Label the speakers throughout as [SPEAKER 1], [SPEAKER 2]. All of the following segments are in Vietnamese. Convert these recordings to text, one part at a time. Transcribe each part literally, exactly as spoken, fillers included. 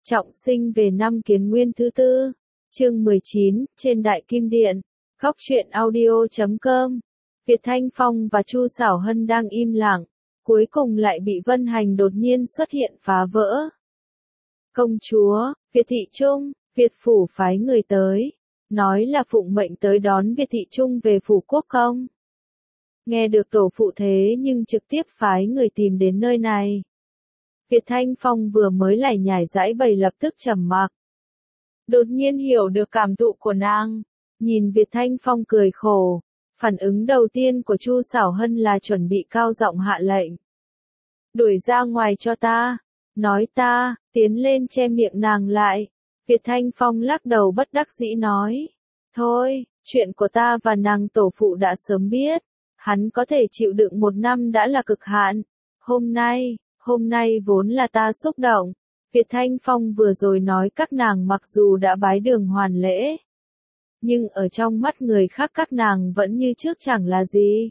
[SPEAKER 1] Trọng sinh về năm Kiến Nguyên thứ tư, chương mười chín, trên Đại Kim Điện, góc truyện audio chấm com. Việt Thanh Phong và Chu Xảo Hân đang im lặng, cuối cùng lại bị Vân Hành đột nhiên xuất hiện phá vỡ. Công chúa, Việt Thị Trung, Việt Phủ phái người tới, nói là phụng mệnh tới đón Việt Thị Trung về Phủ Quốc Công. Nghe được tổ phụ thế nhưng trực tiếp phái người tìm đến nơi này. Việt Thanh Phong vừa mới lải nhải giãi bày lập tức trầm mặc. Đột nhiên hiểu được cảm thụ của nàng, nhìn Việt Thanh Phong cười khổ, phản ứng đầu tiên của Chu Xảo Hân là chuẩn bị cao giọng hạ lệnh. Đuổi ra ngoài cho ta, nói ta, tiến lên che miệng nàng lại. Việt Thanh Phong lắc đầu bất đắc dĩ nói, thôi, chuyện của ta và nàng tổ phụ đã sớm biết, hắn có thể chịu đựng một năm đã là cực hạn, hôm nay... Hôm nay vốn là ta xúc động, Việt Thanh Phong vừa rồi nói các nàng mặc dù đã bái đường hoàn lễ, nhưng ở trong mắt người khác các nàng vẫn như trước chẳng là gì.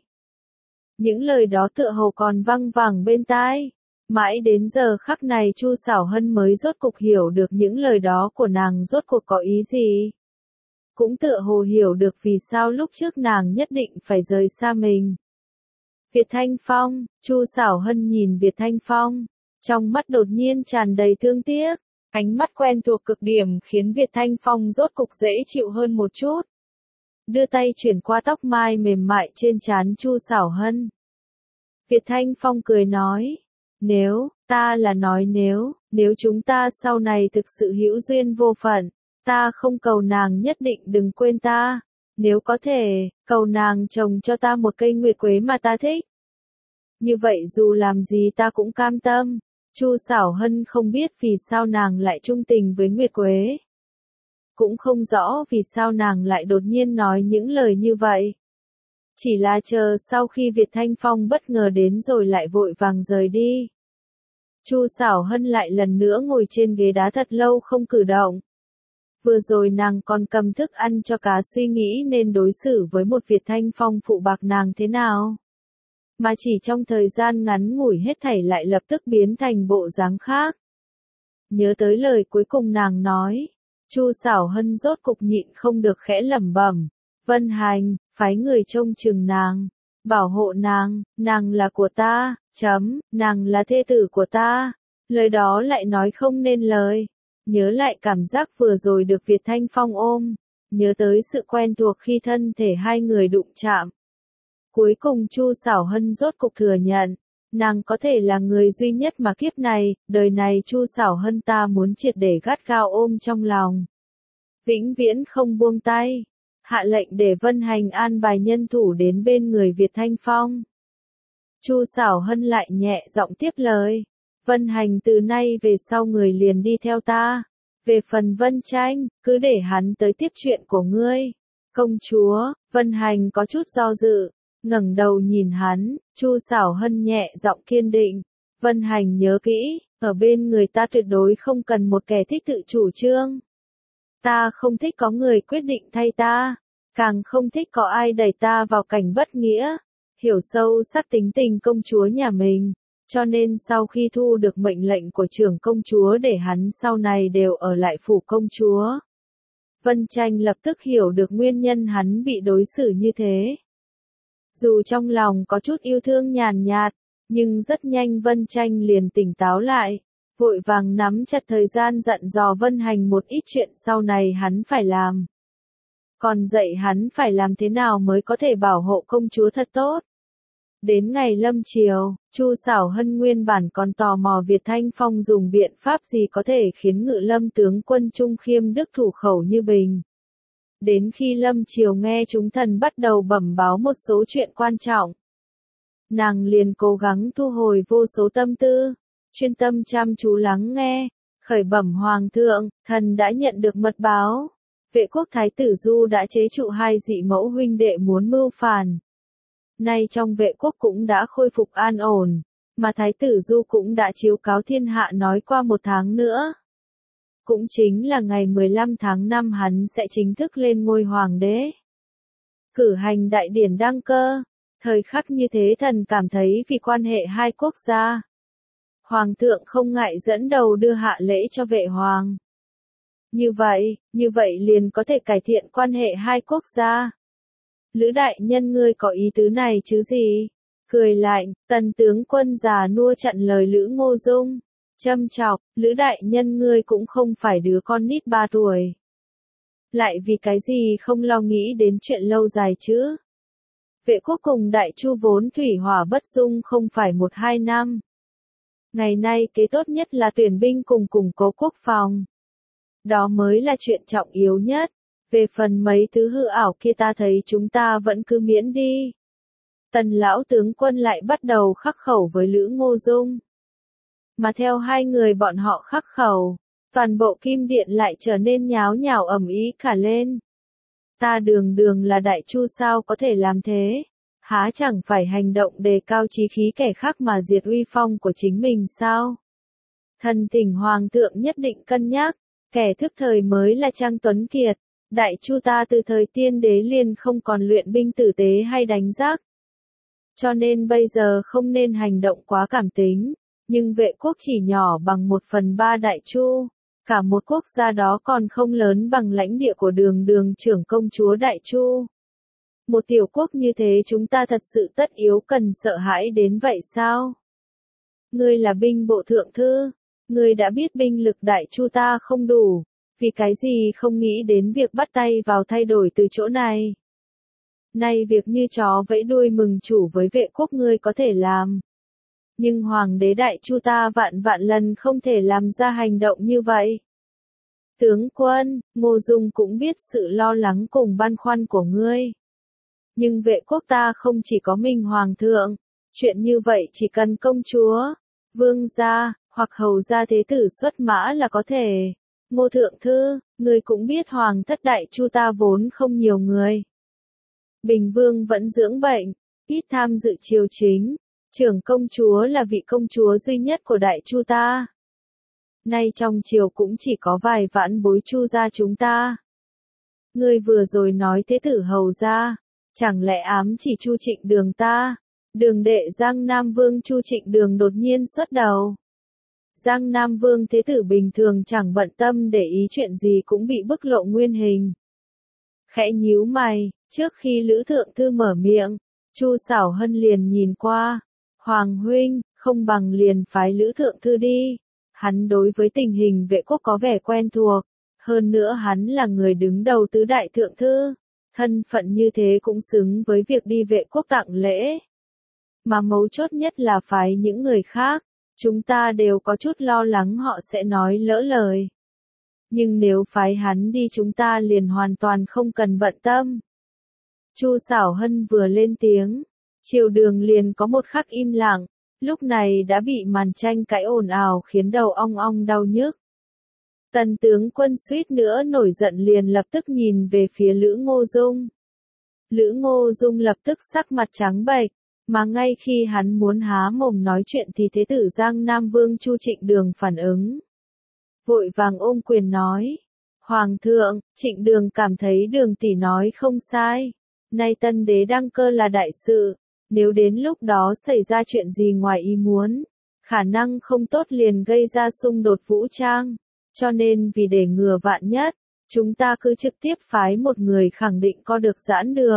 [SPEAKER 1] Những lời đó tựa hồ còn văng vẳng bên tai, mãi đến giờ khắc này Chu Xảo Hân mới rốt cục hiểu được những lời đó của nàng rốt cuộc có ý gì. Cũng tựa hồ hiểu được vì sao lúc trước nàng nhất định phải rời xa mình. Việt Thanh Phong, Chu Xảo Hân nhìn Việt Thanh Phong, trong mắt đột nhiên tràn đầy thương tiếc, ánh mắt quen thuộc cực điểm khiến Việt Thanh Phong rốt cục dễ chịu hơn một chút. Đưa tay chuyển qua tóc mai mềm mại trên trán Chu Xảo Hân. Việt Thanh Phong cười nói, nếu, ta là nói nếu, nếu chúng ta sau này thực sự hữu duyên vô phận, ta không cầu nàng nhất định đừng quên ta. Nếu có thể, cầu nàng trồng cho ta một cây nguyệt quế mà ta thích. Như vậy dù làm gì ta cũng cam tâm. Chu Xảo Hân không biết vì sao nàng lại trung tình với nguyệt quế. Cũng không rõ vì sao nàng lại đột nhiên nói những lời như vậy. Chỉ là chờ sau khi Việt Thanh Phong bất ngờ đến rồi lại vội vàng rời đi. Chu Xảo Hân lại lần nữa ngồi trên ghế đá thật lâu không cử động. Vừa rồi nàng còn cầm thức ăn cho cá suy nghĩ nên đối xử với một Việt Thanh Phong phụ bạc nàng thế nào. Mà chỉ trong thời gian ngắn ngủi hết thảy lại lập tức biến thành bộ dáng khác. Nhớ tới lời cuối cùng nàng nói, Chu Xảo Hân rốt cục nhịn không được khẽ lẩm bẩm, Vân Hành, phái người trông chừng nàng, bảo hộ nàng, nàng là của ta, chấm, nàng là thê tử của ta. Lời đó lại nói không nên lời. Nhớ lại cảm giác vừa rồi được Việt Thanh Phong ôm, nhớ tới sự quen thuộc khi thân thể hai người đụng chạm. Cuối cùng Chu Xảo Hân rốt cục thừa nhận, nàng có thể là người duy nhất mà kiếp này, đời này Chu Xảo Hân ta muốn triệt để gắt gao ôm trong lòng. Vĩnh viễn không buông tay, hạ lệnh để Vân Hành an bài nhân thủ đến bên người Việt Thanh Phong. Chu Xảo Hân lại nhẹ giọng tiếp lời. Vân Hành từ nay về sau người liền đi theo ta. Về phần Vân Tranh, cứ để hắn tới tiếp chuyện của ngươi. Công chúa, Vân Hành có chút do dự, ngẩng đầu nhìn hắn, Chu Xảo Hân nhẹ giọng kiên định. Vân Hành nhớ kỹ, ở bên người ta tuyệt đối không cần một kẻ thích tự chủ trương. Ta không thích có người quyết định thay ta, càng không thích có ai đẩy ta vào cảnh bất nghĩa. Hiểu sâu sắc tính tình công chúa nhà mình. Cho nên sau khi thu được mệnh lệnh của trưởng công chúa để hắn sau này đều ở lại phủ công chúa. Vân Tranh lập tức hiểu được nguyên nhân hắn bị đối xử như thế. Dù trong lòng có chút yêu thương nhàn nhạt, nhưng rất nhanh Vân Tranh liền tỉnh táo lại, vội vàng nắm chặt thời gian dặn dò Vân Hành một ít chuyện sau này hắn phải làm. Còn dạy hắn phải làm thế nào mới có thể bảo hộ công chúa thật tốt. Đến ngày lâm chiều, Chu Xảo Hân nguyên bản còn tò mò Việt Thanh Phong dùng biện pháp gì có thể khiến Ngự Lâm tướng quân Trung Khiêm Đức thủ khẩu như bình. Đến khi lâm chiều nghe chúng thần bắt đầu bẩm báo một số chuyện quan trọng, nàng liền cố gắng thu hồi vô số tâm tư, chuyên tâm chăm chú lắng nghe, khởi bẩm Hoàng thượng, thần đã nhận được mật báo. Vệ quốc thái tử Du đã chế trụ hai dị mẫu huynh đệ muốn mưu phản. Nay trong vệ quốc cũng đã khôi phục an ổn, mà Thái tử Du cũng đã chiếu cáo thiên hạ nói qua một tháng nữa. Cũng chính là ngày mười lăm tháng năm hắn sẽ chính thức lên ngôi hoàng đế. Cử hành đại điển đăng cơ, thời khắc như thế thần cảm thấy vì quan hệ hai quốc gia. Hoàng thượng không ngại dẫn đầu đưa hạ lễ cho vệ hoàng. Như vậy, như vậy liền có thể cải thiện quan hệ hai quốc gia. Lữ đại nhân ngươi có ý tứ này chứ gì? Cười lạnh, tần tướng quân già nua chặn lời Lữ Ngô Dung. Châm chọc, Lữ đại nhân ngươi cũng không phải đứa con nít ba tuổi. Lại vì cái gì không lo nghĩ đến chuyện lâu dài chứ? Vệ quốc cùng Đại Chu vốn thủy hỏa bất dung không phải một hai năm. Ngày nay kế tốt nhất là tuyển binh cùng củng cố quốc phòng. Đó mới là chuyện trọng yếu nhất. Về phần mấy thứ hư ảo kia ta thấy chúng ta vẫn cứ miễn đi. Tần lão tướng quân lại bắt đầu khắc khẩu với Lữ Ngô Dung. Mà theo hai người bọn họ khắc khẩu, toàn bộ kim điện lại trở nên nháo nhào ầm ĩ cả lên. Ta đường đường là Đại Chu sao có thể làm thế? Há chẳng phải hành động đề cao chí khí kẻ khác mà diệt uy phong của chính mình sao? Thần thỉnh hoàng thượng nhất định cân nhắc, kẻ thức thời mới là Trang Tuấn Kiệt. Đại Chu ta từ thời tiên đế liền không còn luyện binh tử tế hay đánh giặc. Cho nên bây giờ không nên hành động quá cảm tính, nhưng vệ quốc chỉ nhỏ bằng một phần ba Đại Chu. Cả một quốc gia đó còn không lớn bằng lãnh địa của đường đường trưởng công chúa Đại Chu. Một tiểu quốc như thế chúng ta thật sự tất yếu cần sợ hãi đến vậy sao? Ngươi là binh bộ thượng thư, ngươi đã biết binh lực Đại Chu ta không đủ, vì cái gì không nghĩ đến việc bắt tay vào thay đổi từ chỗ này? Nay việc như chó vẫy đuôi mừng chủ với vệ quốc ngươi có thể làm. Nhưng hoàng đế Đại Chu ta vạn vạn lần không thể làm ra hành động như vậy. Tướng quân, Ngô Dung cũng biết sự lo lắng cùng băn khoăn của ngươi. Nhưng vệ quốc ta không chỉ có mình hoàng thượng, chuyện như vậy chỉ cần công chúa, vương gia, hoặc hầu gia thế tử xuất mã là có thể. Ngô thượng thư, ngươi cũng biết hoàng thất Đại Chu ta vốn không nhiều người. Bình vương vẫn dưỡng bệnh, ít tham dự triều chính. Trưởng công chúa là vị công chúa duy nhất của Đại Chu ta. Nay trong triều cũng chỉ có vài vãn bối Chu gia chúng ta. Ngươi vừa rồi nói thế tử hầu gia, chẳng lẽ ám chỉ Chu Trịnh Đường ta? Đường đệ Giang Nam Vương Chu Trịnh Đường đột nhiên xuất đầu. Giang Nam Vương thế tử bình thường chẳng bận tâm để ý chuyện gì cũng bị bức lộ nguyên hình. Khẽ nhíu mày, trước khi Lữ thượng thư mở miệng, Chu Xảo Hân liền nhìn qua. Hoàng huynh, không bằng liền phái Lữ thượng thư đi. Hắn đối với tình hình vệ quốc có vẻ quen thuộc. Hơn nữa hắn là người đứng đầu tứ đại thượng thư. Thân phận như thế cũng xứng với việc đi vệ quốc tặng lễ. Mà mấu chốt nhất là phái những người khác. Chúng ta đều có chút lo lắng họ sẽ nói lỡ lời. Nhưng nếu phái hắn đi chúng ta liền hoàn toàn không cần bận tâm. Chu Xảo Hân vừa lên tiếng. Triều đường liền có một khắc im lặng, lúc này đã bị màn tranh cãi ồn ào khiến đầu ong ong đau nhức. Tần tướng quân suýt nữa nổi giận liền lập tức nhìn về phía Lữ Ngô Dung. Lữ Ngô Dung lập tức sắc mặt trắng bệch, mà ngay khi hắn muốn há mồm nói chuyện thì thế tử Giang Nam Vương Chu Trịnh Đường phản ứng. Vội vàng ôm quyền nói, Hoàng thượng, Trịnh Đường cảm thấy Đường tỷ nói không sai, nay tân đế đăng cơ là đại sự. Nếu đến lúc đó xảy ra chuyện gì ngoài ý muốn, khả năng không tốt liền gây ra xung đột vũ trang. Cho nên vì để ngừa vạn nhất, chúng ta cứ trực tiếp phái một người khẳng định co được giãn được.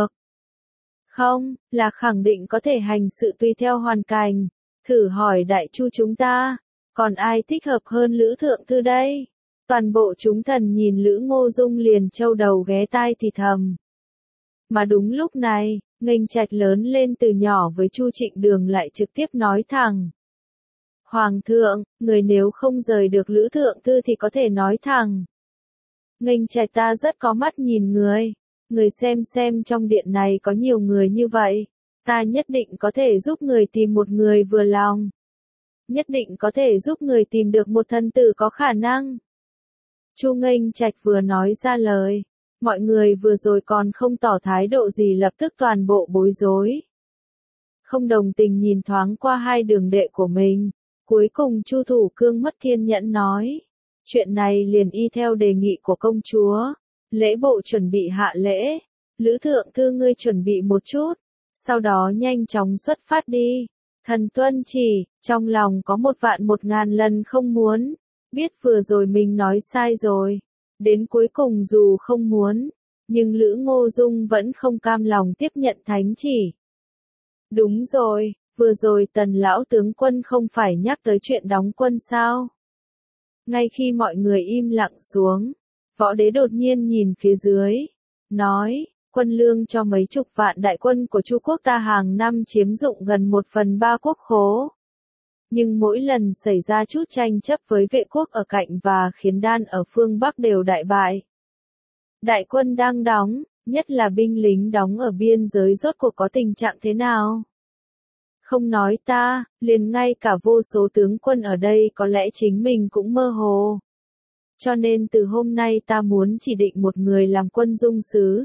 [SPEAKER 1] Không, là khẳng định có thể hành sự tùy theo hoàn cảnh. Thử hỏi Đại Chu chúng ta, còn ai thích hợp hơn Lữ thượng thư đây? Toàn bộ chúng thần nhìn Lữ Ngô Dung liền châu đầu ghé tai thì thầm. Mà đúng lúc này, Nghênh Trạch lớn lên từ nhỏ với Chu Trịnh Đường lại trực tiếp nói thẳng. Hoàng thượng, người nếu không rời được Lữ thượng thư thì có thể nói thẳng. Nghênh Trạch ta rất có mắt nhìn người. Người xem xem trong điện này có nhiều người như vậy. Ta nhất định có thể giúp người tìm một người vừa lòng. Nhất định có thể giúp người tìm được một thân tử có khả năng. Chu Nghênh Trạch vừa nói ra lời. Mọi người vừa rồi còn không tỏ thái độ gì lập tức toàn bộ bối rối. Không đồng tình nhìn thoáng qua hai đường đệ của mình. Cuối cùng Chu Thủ Cương mất kiên nhẫn nói. Chuyện này liền y theo đề nghị của công chúa. Lễ bộ chuẩn bị hạ lễ. Lữ thượng thư ngươi chuẩn bị một chút. Sau đó nhanh chóng xuất phát đi. Thần tuân chỉ, trong lòng có một vạn một ngàn lần không muốn, biết vừa rồi mình nói sai rồi. Đến cuối cùng dù không muốn, nhưng Lữ Ngô Dung vẫn không cam lòng tiếp nhận thánh chỉ. Đúng rồi, vừa rồi Tần lão tướng quân không phải nhắc tới chuyện đóng quân sao? Ngay khi mọi người im lặng xuống, Võ Đế đột nhiên nhìn phía dưới, nói, quân lương cho mấy chục vạn đại quân của Chu quốc ta hàng năm chiếm dụng gần một phần ba quốc khố. Nhưng mỗi lần xảy ra chút tranh chấp với vệ quốc ở cạnh và Khiến Đan ở phương Bắc đều đại bại. Đại quân đang đóng, nhất là binh lính đóng ở biên giới rốt cuộc có tình trạng thế nào? Không nói ta, liền ngay cả vô số tướng quân ở đây có lẽ chính mình cũng mơ hồ. Cho nên từ hôm nay ta muốn chỉ định một người làm quân dung sứ.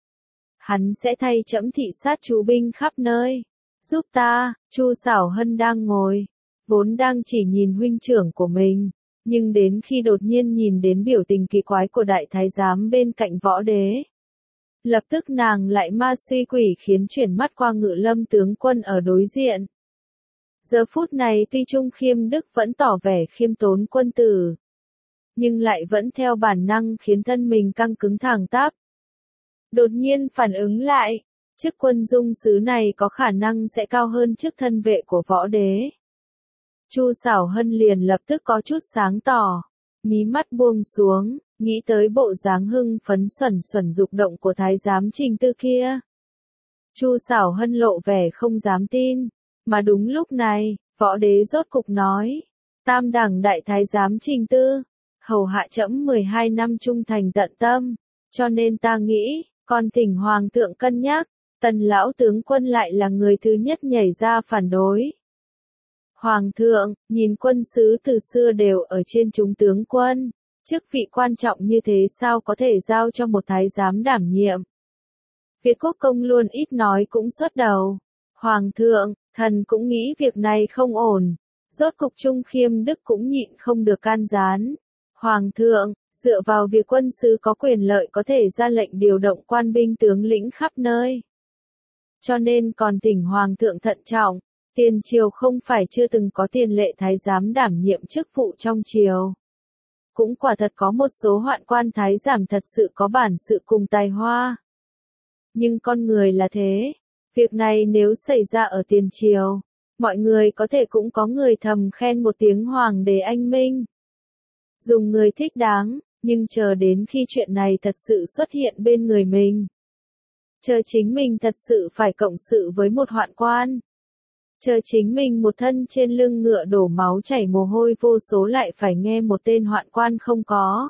[SPEAKER 1] Hắn sẽ thay trẫm thị sát chú binh khắp nơi. Giúp ta, Chu Xảo Hân đang ngồi, vốn đang chỉ nhìn huynh trưởng của mình, nhưng đến khi đột nhiên nhìn đến biểu tình kỳ quái của đại thái giám bên cạnh Võ Đế. Lập tức nàng lại ma suy quỷ khiến chuyển mắt qua Ngự Lâm tướng quân ở đối diện. Giờ phút này tuy Trung Khiêm Đức vẫn tỏ vẻ khiêm tốn quân tử, nhưng lại vẫn theo bản năng khiến thân mình căng cứng thẳng tắp. Đột nhiên phản ứng lại, chức quân dung sứ này có khả năng sẽ cao hơn chức thân vệ của Võ Đế. Chu Xảo Hân liền lập tức có chút sáng tỏ, mí mắt buông xuống, nghĩ tới bộ dáng hưng phấn xuẩn xuẩn dục động của thái giám Trình Tư kia. Chu Xảo Hân lộ vẻ không dám tin, mà đúng lúc này, Võ Đế rốt cục nói, tam đẳng đại thái giám Trình Tư, hầu hạ trẫm mười hai năm trung thành tận tâm, cho nên ta nghĩ, còn thỉnh hoàng thượng cân nhắc, Tần lão tướng quân lại là người thứ nhất nhảy ra phản đối. Hoàng thượng, nhìn quân sứ từ xưa đều ở trên chúng tướng quân, chức vị quan trọng như thế sao có thể giao cho một thái giám đảm nhiệm. Việt Quốc công luôn ít nói cũng xuất đầu. Hoàng thượng, thần cũng nghĩ việc này không ổn. Rốt cục Trung Khiêm Đức cũng nhịn không được can gián. Hoàng thượng, dựa vào việc quân sứ có quyền lợi có thể ra lệnh điều động quan binh tướng lĩnh khắp nơi. Cho nên còn thỉnh Hoàng thượng thận trọng, tiền triều không phải chưa từng có tiền lệ thái giám đảm nhiệm chức vụ trong triều. Cũng quả thật có một số hoạn quan thái giám thật sự có bản sự cùng tài hoa. Nhưng con người là thế, việc này nếu xảy ra ở tiền triều, mọi người có thể cũng có người thầm khen một tiếng hoàng đế anh minh. Dùng người thích đáng, nhưng chờ đến khi chuyện này thật sự xuất hiện bên người mình. Chờ chính mình thật sự phải cộng sự với một hoạn quan. Chờ chính mình một thân trên lưng ngựa đổ máu chảy mồ hôi vô số lại phải nghe một tên hoạn quan không có.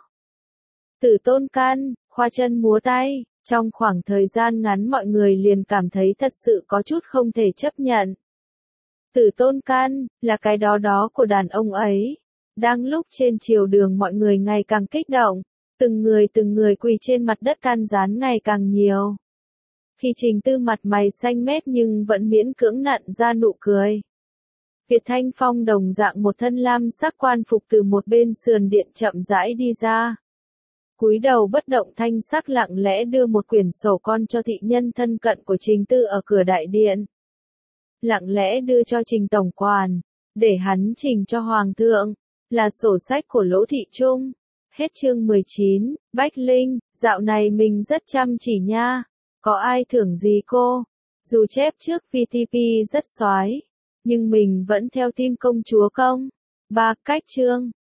[SPEAKER 1] Tử Tôn Can, khoa chân múa tay, trong khoảng thời gian ngắn mọi người liền cảm thấy thật sự có chút không thể chấp nhận. Tử Tôn Can, là cái đó đó của đàn ông ấy. Đang lúc trên triều đường mọi người ngày càng kích động, từng người từng người quỳ trên mặt đất can gián ngày càng nhiều. Khi Trình Tư mặt mày xanh mét nhưng vẫn miễn cưỡng nặn ra nụ cười. Việt Thanh Phong đồng dạng một thân lam sắc quan phục từ một bên sườn điện chậm rãi đi ra. Cúi đầu bất động thanh sắc lặng lẽ đưa một quyển sổ con cho thị nhân thân cận của Trình Tư ở cửa đại điện. Lặng lẽ đưa cho Trình Tổng Quản, để hắn trình cho Hoàng thượng, là sổ sách của Lỗ Thị Trung. Hết chương mười chín, Bách Linh, dạo này mình rất chăm chỉ nha. Có ai thưởng gì cô? Dù chép trước vê tê pê rất soái, nhưng mình vẫn theo team công chúa công. Ba cách chương.